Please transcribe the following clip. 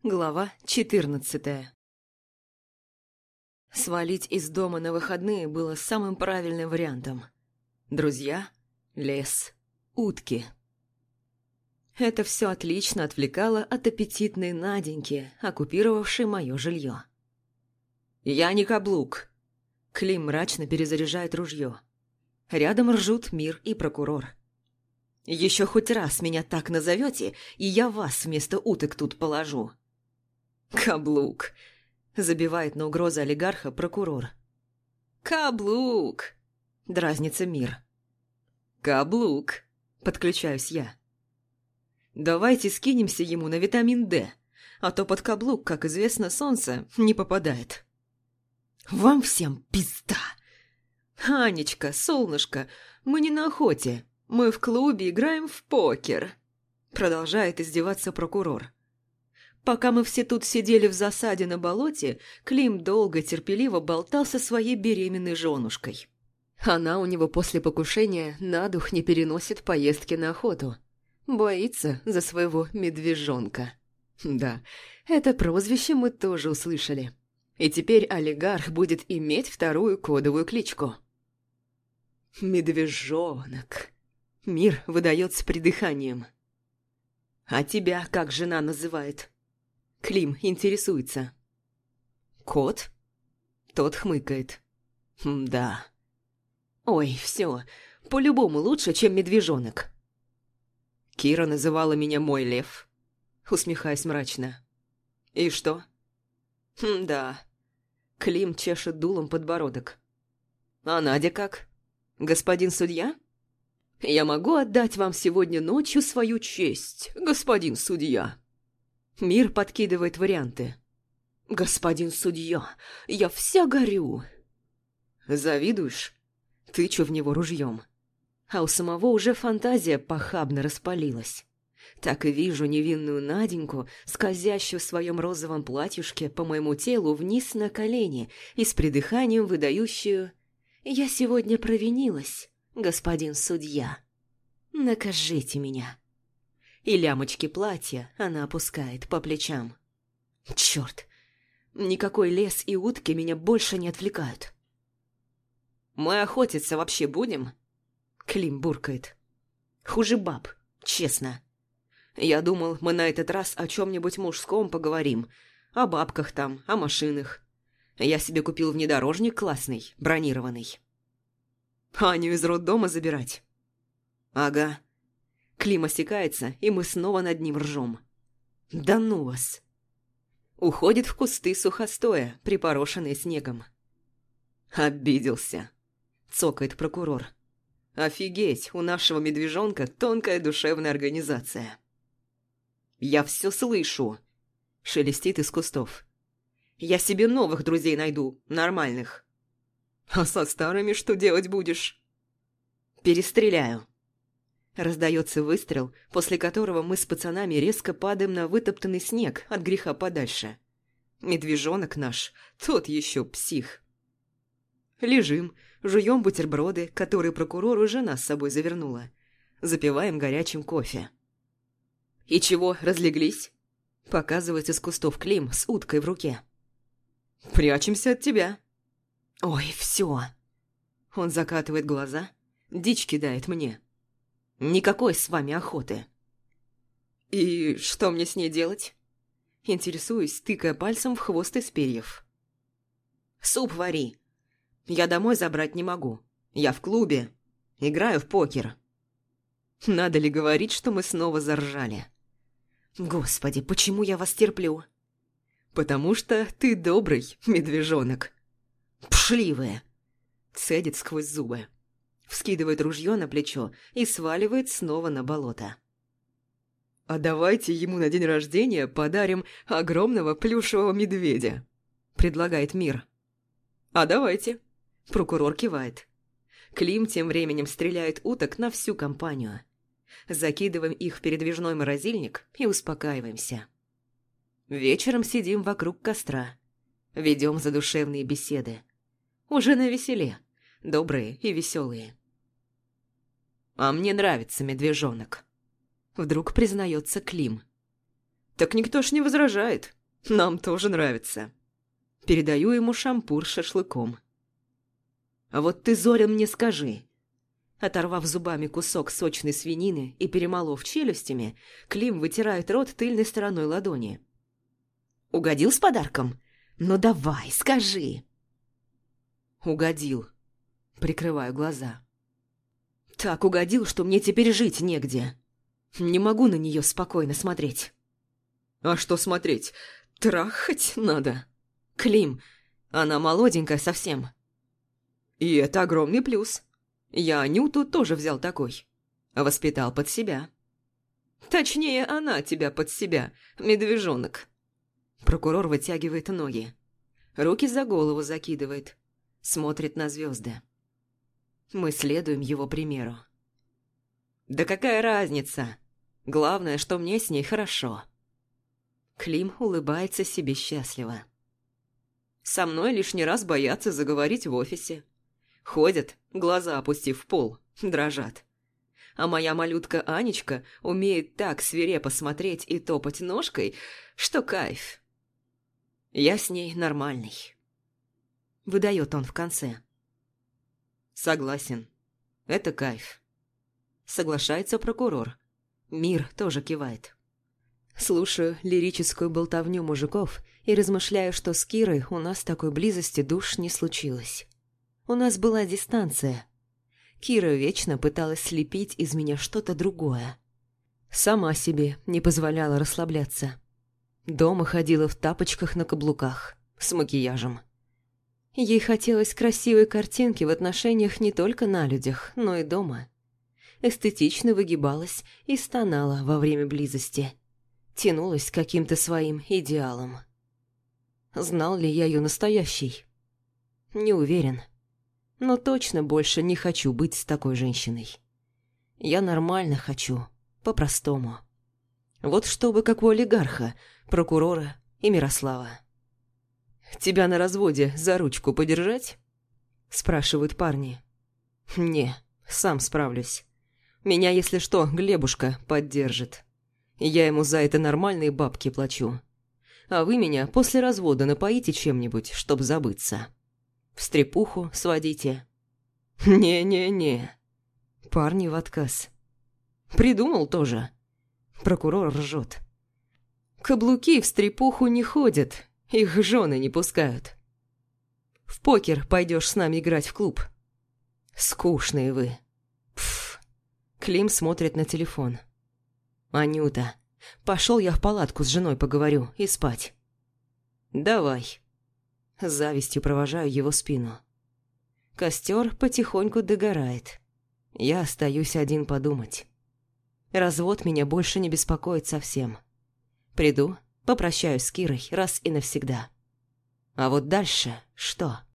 Глава 14. Свалить из дома на выходные было самым правильным вариантом. Друзья, лес, утки. Это все отлично отвлекало от аппетитной Наденьки, оккупировавшей мое жилье. «Я не каблук!» Клим мрачно перезаряжает ружье. Рядом ржут Мир и прокурор. «Еще хоть раз меня так назовете, и я вас вместо уток тут положу». «Каблук!» – забивает на угрозы олигарха прокурор. «Каблук!» – дразнится Мир. «Каблук!» – подключаюсь я. «Давайте скинемся ему на витамин D, а то под каблук, как известно, солнце не попадает». «Вам всем пизда!» «Анечка, солнышко, мы не на охоте, мы в клубе играем в покер», – продолжает издеваться прокурор. Пока мы все тут сидели в засаде на болоте, Клим долго терпеливо болтал со своей беременной женушкой. Она у него после покушения на дух не переносит поездки на охоту. Боится за своего медвежонка. Да, это прозвище мы тоже услышали. И теперь олигарх будет иметь вторую кодовую кличку. Медвежонок. Мир выдает с придыханием. А тебя как жена называет? Клим интересуется. «Кот?» Тот хмыкает. «Да». «Ой, все, по-любому лучше, чем медвежонок». Кира называла меня «мой лев», усмехаясь мрачно. «И что?» «Да». Клим чешет дулом подбородок. «А Надя как? Господин судья?» «Я могу отдать вам сегодня ночью свою честь, господин судья». Мир подкидывает варианты. «Господин судья, я вся горю». «Завидуешь?» Тычу в него ружьем. А у самого уже фантазия похабно распалилась. Так и вижу невинную Наденьку, скользящую в своем розовом платьюшке по моему телу вниз на колени и с придыханием выдающую: «Я сегодня провинилась, господин судья. Накажите меня». И лямочки платья она опускает по плечам. Черт, никакой лес и утки меня больше не отвлекают. «Мы охотиться вообще будем?» Клим буркает. «Хуже баб, честно. Я думал, мы на этот раз о чем-нибудь мужском поговорим. О бабках там, о машинах. Я себе купил внедорожник классный, бронированный». «Аню из роддома забирать?» «Ага». Клим осекается, и мы снова над ним ржем. «Да ну вас!» Уходит в кусты сухостоя, припорошенные снегом. «Обиделся», — цокает прокурор. «Офигеть, у нашего медвежонка тонкая душевная организация». «Я все слышу», — шелестит из кустов. «Я себе новых друзей найду, нормальных». «А со старыми что делать будешь?» «Перестреляю». Раздается выстрел, после которого мы с пацанами резко падаем на вытоптанный снег от греха подальше. Медвежонок наш, тот еще псих. Лежим, жуем бутерброды, которые прокурор уже нас с собой завернула. Запиваем горячим кофе. «И чего, разлеглись?» Показывает из кустов Клим с уткой в руке. «Прячемся от тебя». «Ой, все». Он закатывает глаза, дичь кидает мне. «Никакой с вами охоты». «И что мне с ней делать?» Интересуюсь, тыкая пальцем в хвост из перьев. «Суп вари. Я домой забрать не могу. Я в клубе. Играю в покер». Надо ли говорить, что мы снова заржали? «Господи, почему я вас терплю?» «Потому что ты добрый, медвежонок». «Пшливые!» Цедит сквозь зубы. Вскидывает ружье на плечо и сваливает снова на болото. «А давайте ему на день рождения подарим огромного плюшевого медведя», — предлагает Мир. «А давайте», — прокурор кивает. Клим тем временем стреляет уток на всю компанию. Закидываем их в передвижной морозильник и успокаиваемся. Вечером сидим вокруг костра. Ведем задушевные беседы. Уже навеселе. Добрые и веселые. «А мне нравится медвежонок», — вдруг признается Клим. Так никто ж не возражает. Нам тоже нравится. Передаю ему шампур с шашлыком. А вот ты, Зоря, мне скажи. Оторвав зубами кусок сочной свинины и перемолов челюстями, Клим вытирает рот тыльной стороной ладони. Угодил с подарком? Ну давай, скажи. Угодил. Прикрываю глаза. Так угодил, что мне теперь жить негде. Не могу на нее спокойно смотреть. А что смотреть? Трахать надо. Клим, она молоденькая совсем. И это огромный плюс. Я Анюту тоже взял такой. Воспитал под себя. Точнее, она тебя под себя, медвежонок. Прокурор вытягивает ноги. Руки за голову закидывает. Смотрит на звезды. Мы следуем его примеру. Да какая разница? Главное, что мне с ней хорошо. Клим улыбается себе счастливо. Со мной лишний раз боятся заговорить в офисе. Ходят, глаза опустив в пол, дрожат. А моя малютка Анечка умеет так свирепо смотреть и топать ножкой, что кайф. Я с ней нормальный. Выдает он в конце. Согласен. Это кайф. Соглашается прокурор. Мир тоже кивает. Слушаю лирическую болтовню мужиков и размышляю, что с Кирой у нас такой близости душ не случилось. У нас была дистанция. Кира вечно пыталась слепить из меня что-то другое. Сама себе не позволяла расслабляться. Дома ходила в тапочках на каблуках, с макияжем. Ей хотелось красивой картинки в отношениях не только на людях, но и дома. Эстетично выгибалась и стонала во время близости. Тянулась к каким-то своим идеалам. Знал ли я ее настоящий? Не уверен. Но точно больше не хочу быть с такой женщиной. Я нормально хочу, по-простому. Вот чтобы как у олигарха, прокурора и Мирослава. «Тебя на разводе за ручку подержать?» – спрашивают парни. «Не, сам справлюсь. Меня, если что, Глебушка поддержит. Я ему за это нормальные бабки плачу. А вы меня после развода напоите чем-нибудь, чтоб забыться. В стрепуху сводите». «Не-не-не». Парни в отказ. «Придумал тоже». Прокурор ржет. «Каблуки в стрепуху не ходят, их жены не пускают. В покер пойдешь с нами играть в клуб. Скучные вы». Пф. Клим смотрит на телефон. «Анюта, пошел я в палатку с женой поговорю и спать». «Давай». С завистью провожаю его спину. Костер потихоньку догорает. Я остаюсь один подумать. Развод меня больше не беспокоит совсем. Приду, попрощаюсь с Кирой раз и навсегда. А вот дальше что?